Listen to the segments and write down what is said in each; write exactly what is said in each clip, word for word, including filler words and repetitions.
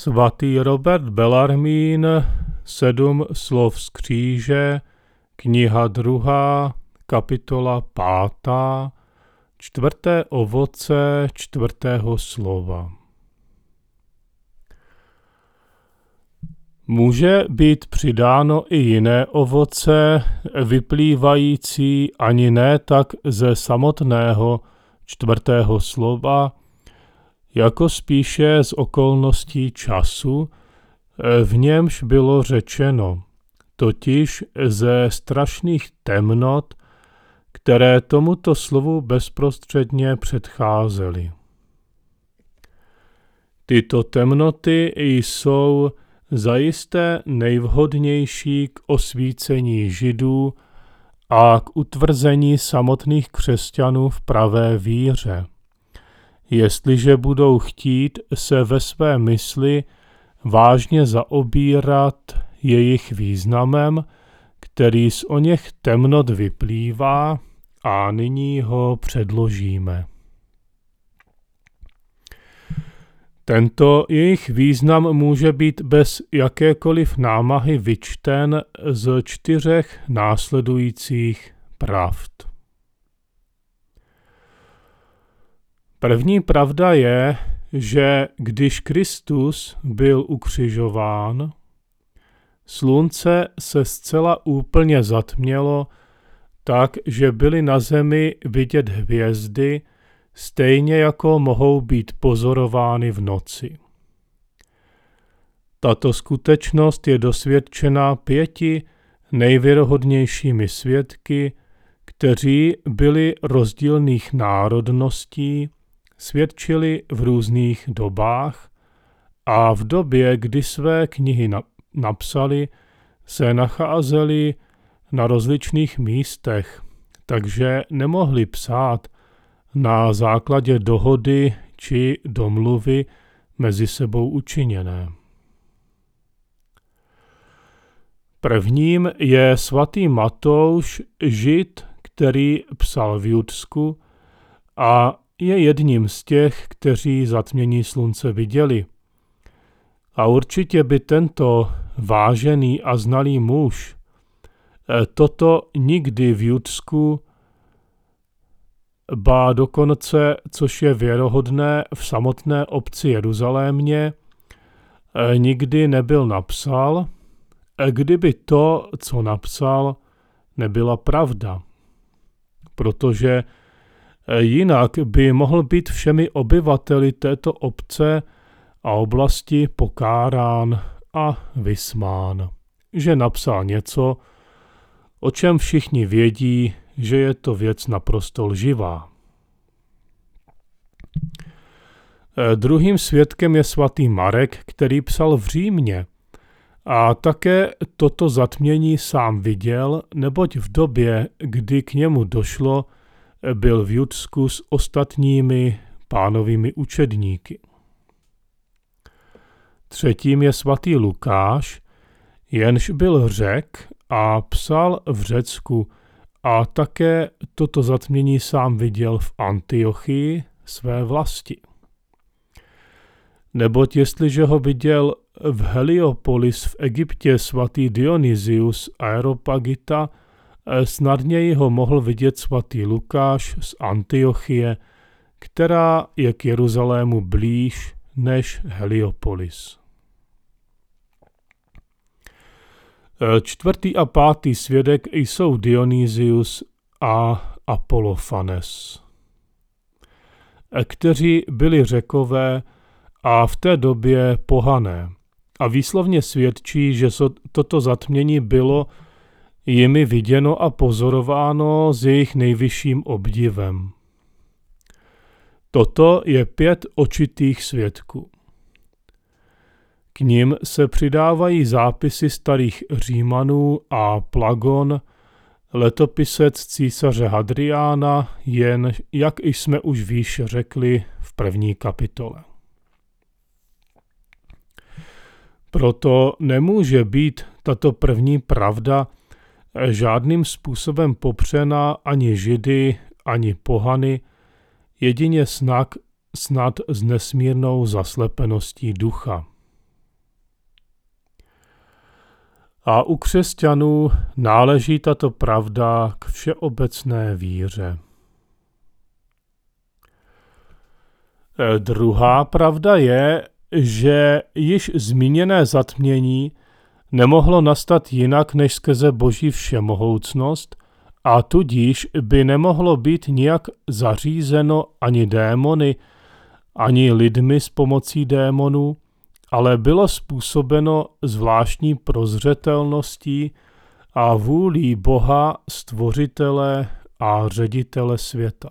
Svatý Robert Bellarmín, Sedm slov z kříže, kniha druhá, kapitola pátá, čtvrté ovoce čtvrtého slova. Může být přidáno i jiné ovoce, vyplývající ani ne tak ze samotného čtvrtého slova, jako spíše z okolností času, v němž bylo řečeno, totiž ze strašných temnot, které tomuto slovu bezprostředně předcházely. Tyto temnoty jsou zajisté nejvhodnější k osvícení Židů a k utvrzení samotných křesťanů v pravé víře, jestliže budou chtít se ve své mysli vážně zaobírat jejich významem, který z oněch temnot vyplývá, a nyní ho předložíme. Tento jejich význam může být bez jakékoliv námahy vyčten z čtyřech následujících pravd. První pravda je, že když Kristus byl ukřižován, slunce se zcela úplně zatmělo, tak, že byly na zemi vidět hvězdy, stejně jako mohou být pozorovány v noci. Tato skutečnost je dosvědčena pěti nejvěrohodnějšími svědky, kteří byli rozdílných národností, svědčili v různých dobách a v době, kdy své knihy napsali, se nacházeli na rozličných místech, takže nemohli psát na základě dohody či domluvy mezi sebou učiněné. Prvním je svatý Matouš, Žid, který psal v Judsku a je jedním z těch, kteří zatmění slunce viděli. A určitě by tento vážený a znalý muž toto nikdy v Judsku, ba dokonce, což je věrohodné, v samotné obci Jeruzalémě, nikdy nebyl napsal, kdyby to, co napsal, nebyla pravda. Protože jinak by mohl být všemi obyvateli této obce a oblasti pokárán a vysmán, že napsal něco, o čem všichni vědí, že je to věc naprosto lživá. Druhým svědkem je svatý Marek, který psal v Římě a také toto zatmění sám viděl, neboť v době, kdy k němu došlo, byl v Judsku s ostatními pánovými učedníky. Třetím je svatý Lukáš, jenž byl Řek a psal v Řecku a také toto zatmění sám viděl v Antiochii, své vlasti. Neboť jestliže ho viděl v Heliopolis v Egyptě svatý Dionysius Areopagita, snadněji ho mohl vidět svatý Lukáš z Antiochie, která je k Jeruzalému blíž než Heliopolis. Čtvrtý a pátý svědek jsou Dionysius a Apollofanes, kteří byli Řekové a v té době pohané a výslovně svědčí, že toto zatmění bylo jimi viděno a pozorováno s jejich nejvyšším obdivem. Toto je pět očitých svědků. K nim se přidávají zápisy starých Římanů a Plagon, letopisec císaře Hadriána, jen, jak jsme už výše řekli, v první kapitole. Proto nemůže být tato první pravda žádným způsobem popřena ani Židy, ani pohany, jedině snad, snad s nesmírnou zaslepeností ducha. A u křesťanů náleží tato pravda k všeobecné víře. Druhá pravda je, že již zmíněné zatmění nemohlo nastat jinak než skrze Boží všemohoucnost a tudíž by nemohlo být nijak zařízeno ani démony, ani lidmi s pomocí démonů, ale bylo způsobeno zvláštní prozřetelností a vůlí Boha, stvořitele a ředitele světa.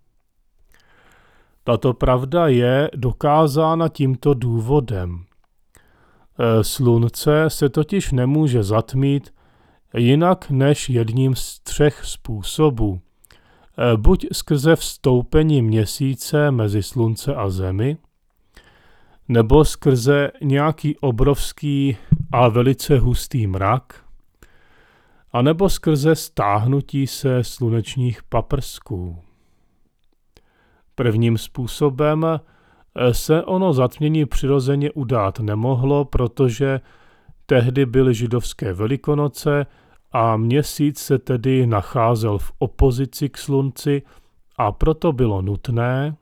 Tato pravda je dokázána tímto důvodem. Slunce se totiž nemůže zatmít jinak než jedním z třech způsobů. Buď skrze vstoupení měsíce mezi slunce a zemi, nebo skrze nějaký obrovský a velice hustý mrak, a nebo skrze stáhnutí se slunečních paprsků. Prvním způsobem se ono zatmění přirozeně udát nemohlo, protože tehdy byly židovské Velikonoce a měsíc se tedy nacházel v opozici k slunci a proto bylo nutné,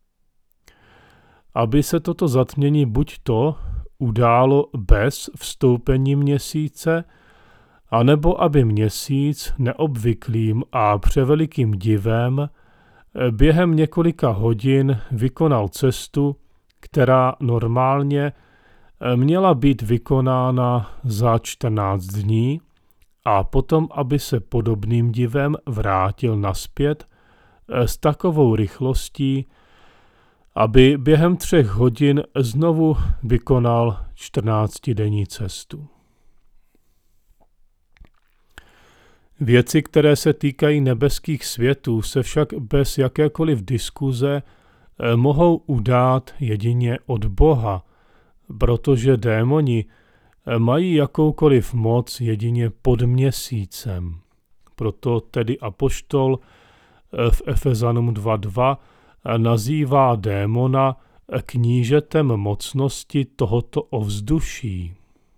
aby se toto zatmění buď to událo bez vstoupení měsíce, anebo aby měsíc neobvyklým a převelikým divem během několika hodin vykonal cestu, která normálně měla být vykonána za čtrnáct dní a potom, aby se podobným divem vrátil nazpět s takovou rychlostí, aby během třech hodin znovu vykonal čtrnáctidenní cestu. Věci, které se týkají nebeských světů, se však bez jakékoliv diskuze mohou udát jedině od Boha, protože démoni mají jakoukoliv moc jedině pod měsícem. Proto tedy apoštol v Efezanům dva dva nazývá démona knížetem mocnosti tohoto ovzduší.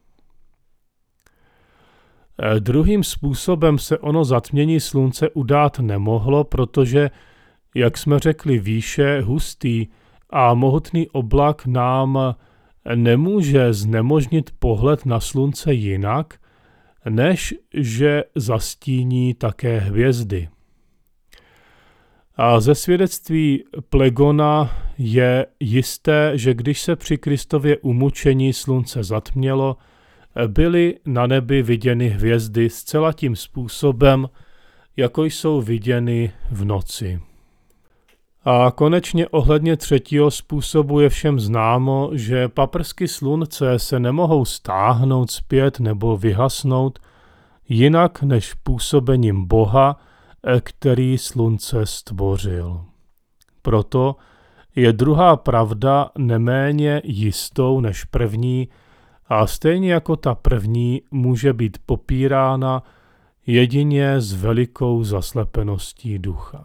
Druhým způsobem se ono zatmění slunce udát nemohlo, protože, jak jsme řekli výše, hustý a mohutný oblak nám nemůže znemožnit pohled na slunce jinak, než že zastíní také hvězdy. A ze svědectví Plegona je jisté, že když se při Kristově umučení slunce zatmělo, byly na nebi viděny hvězdy zcela tím způsobem, jako jsou viděny v noci. A konečně ohledně třetího způsobu je všem známo, že paprsky slunce se nemohou stáhnout zpět nebo vyhasnout jinak než působením Boha, který slunce stvořil. Proto je druhá pravda neméně jistou než první a stejně jako ta první může být popírána jedině s velikou zaslepeností ducha.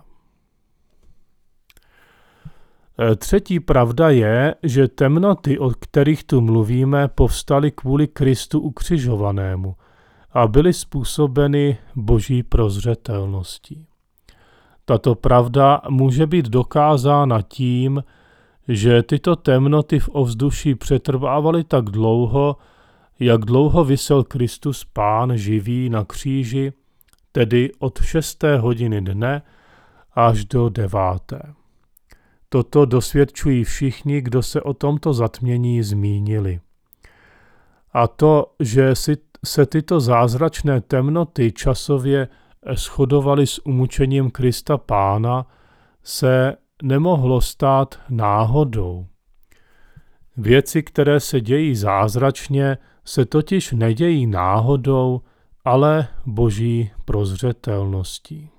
Třetí pravda je, že temnoty, o kterých tu mluvíme, povstaly kvůli Kristu ukřižovanému a byly způsobeny Boží prozřetelností. Tato pravda může být dokázána tím, že tyto temnoty v ovzduší přetrvávaly tak dlouho, jak dlouho visel Kristus Pán živý na kříži, tedy od šesté hodiny dne až do deváté. Toto dosvědčují všichni, kdo se o tomto zatmění zmínili. A to, že si, se tyto zázračné temnoty časově shodovaly s umučením Krista Pána, se nemohlo stát náhodou. Věci, které se dějí zázračně, se totiž nedějí náhodou, ale Boží prozřetelností.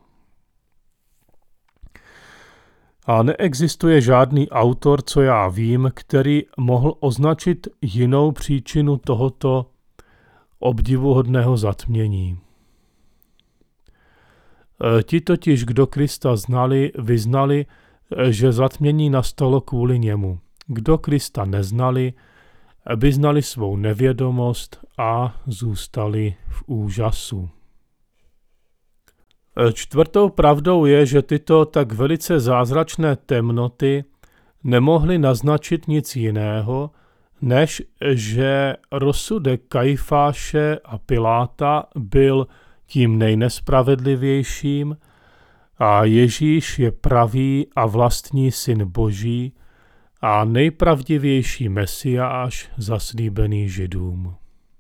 A neexistuje žádný autor, co já vím, který mohl označit jinou příčinu tohoto obdivuhodného zatmění. Ti totiž, kdo Krista znali, vyznali, že zatmění nastalo kvůli němu. Kdo Krista neznali, vyznali svou nevědomost a zůstali v úžasu. Čtvrtou pravdou je, že tyto tak velice zázračné temnoty nemohly naznačit nic jiného, než že rozsudek Kajfáše a Piláta byl tím nejnespravedlivějším a Ježíš je pravý a vlastní syn Boží a nejpravdivější Mesiáš zaslíbený Židům.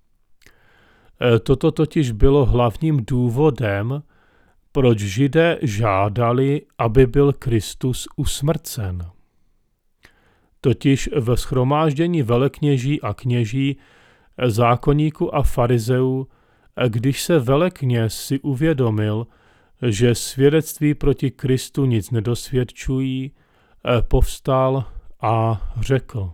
Toto totiž bylo hlavním důvodem, proč Židé žádali, aby byl Kristus usmrcen. Totiž ve shromáždění velekněží a kněží, zákonníků a farizeů, když se velekněz si uvědomil, že svědectví proti Kristu nic nedosvědčují, povstal a řekl: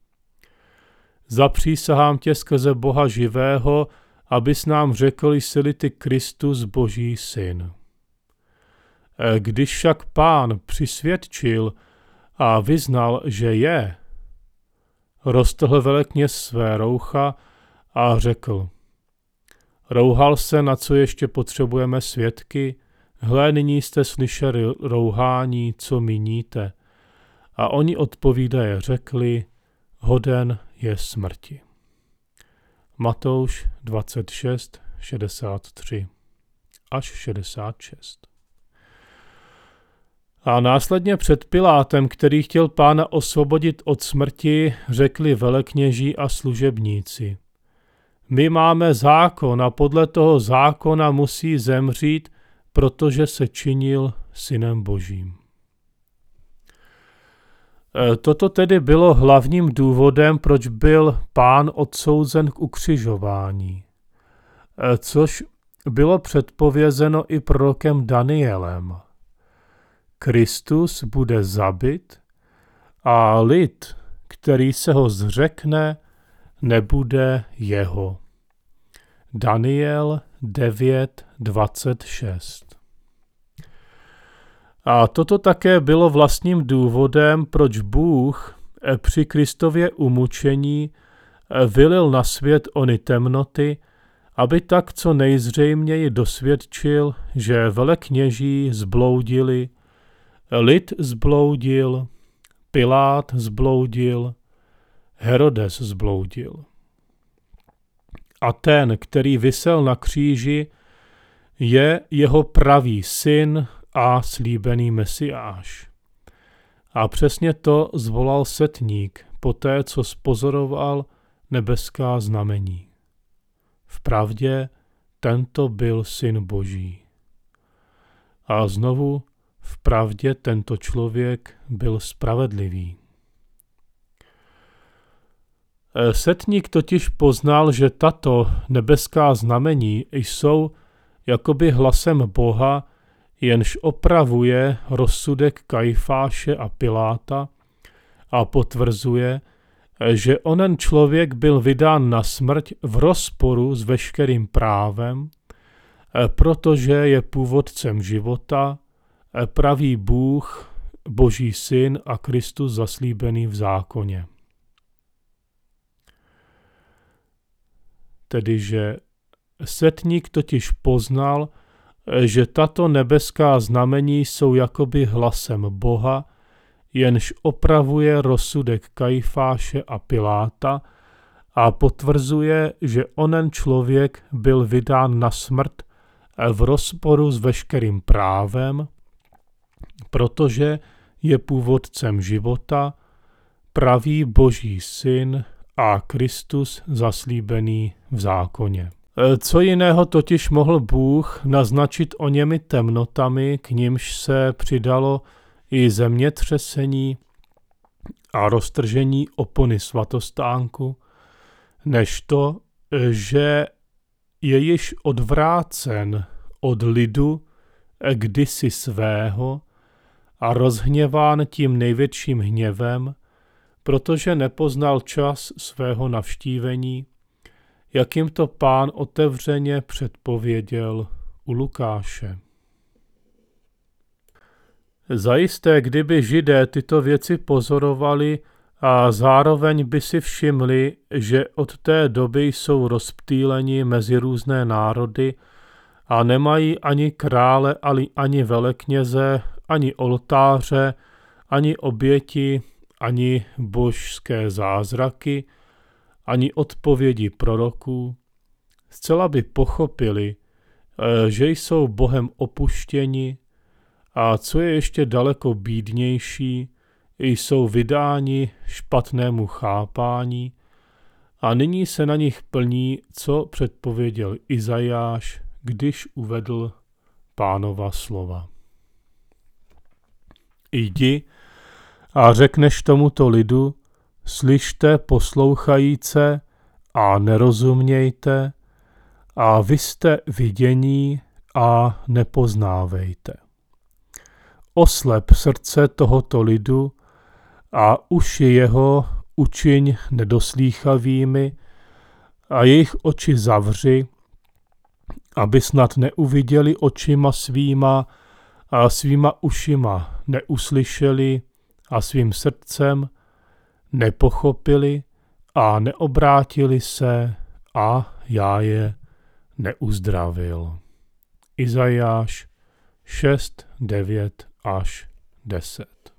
Zapřísahám tě skrze Boha živého, abys nám řekl, jsi-li ty Kristus Boží syn. Když však Pán přisvědčil a vyznal, že je, roztrhl velekněz své roucha a řekl: Rouhal se, na co ještě potřebujeme svědky? Hle, nyní jste slyšeli rouhání, co míníte. A oni odpovídaje řekli: hoden je smrti. Matouš dvacet šest, šedesát tři až šedesát šest. A následně před Pilátem, který chtěl Pána osvobodit od smrti, řekli velekněží a služebníci: My máme zákon a podle toho zákona musí zemřít, protože se činil synem Božím. Toto tedy bylo hlavním důvodem, proč byl Pán odsouzen k ukřižování, což bylo předpovězeno i prorokem Danielem. Kristus bude zabit a lid, který se ho zřekne, nebude jeho. Daniel devět dvacet šest. A toto také bylo vlastním důvodem, proč Bůh při Kristově umučení vylil na svět ony temnoty, aby tak co nejzřejměji dosvědčil, že velekněží zbloudili, lid zbloudil, Pilát zbloudil, Herodes zbloudil. A ten, který visel na kříži, je jeho pravý syn a slíbený Mesiáš. A přesně to zvolal setník poté, co spozoroval nebeská znamení. Vpravdě tento byl syn Boží. A znovu, vpravdě tento člověk byl spravedlivý. Setník totiž poznal, že tato nebeská znamení jsou jakoby hlasem Boha, jenž opravuje rozsudek Kajfáše a Piláta a potvrzuje, že onen člověk byl vydán na smrť v rozporu s veškerým právem, protože je původcem života, pravý Bůh, Boží syn a Kristus zaslíbený v zákoně. Tedy, že setník totiž poznal, že tato nebeská znamení jsou jakoby hlasem Boha, jenž opravuje rozsudek Kajfáše a Piláta a potvrzuje, že onen člověk byl vydán na smrt v rozporu s veškerým právem, protože je původcem života, pravý Boží syn a Kristus zaslíbený v zákoně. Co jiného totiž mohl Bůh naznačit o němi temnotami, k nimž se přidalo i zemětřesení a roztržení opony svatostánku, než to, že je již odvrácen od lidu kdysi svého a rozhněván tím největším hněvem, protože nepoznal čas svého navštívení, jak jim to Pán otevřeně předpověděl u Lukáše. Zajisté, kdyby Židé tyto věci pozorovali A zároveň by si všimli, že od té doby jsou rozptýleni mezi různé národy a nemají ani krále, ani velekněze, ani oltáře, ani oběti, ani božské zázraky, ani odpovědi proroků. Zcela by pochopili, že jsou Bohem opuštěni a co je ještě daleko bídnější, jsou vydáni špatnému chápání a nyní se na nich plní, co předpověděl Izajáš, když uvedl Pánova slova. Jdi a řekneš tomuto lidu, slyšte poslouchajíce a nerozumějte, a vy jste vidění a nepoznávejte. Oslep srdce tohoto lidu a uši jeho učiň nedoslýchavými a jejich oči zavři, aby snad neuviděli očima svýma a svýma ušima neuslyšeli a svým srdcem nepochopili a neobrátili se a já je neuzdravil. Izajáš šest, devět až deset.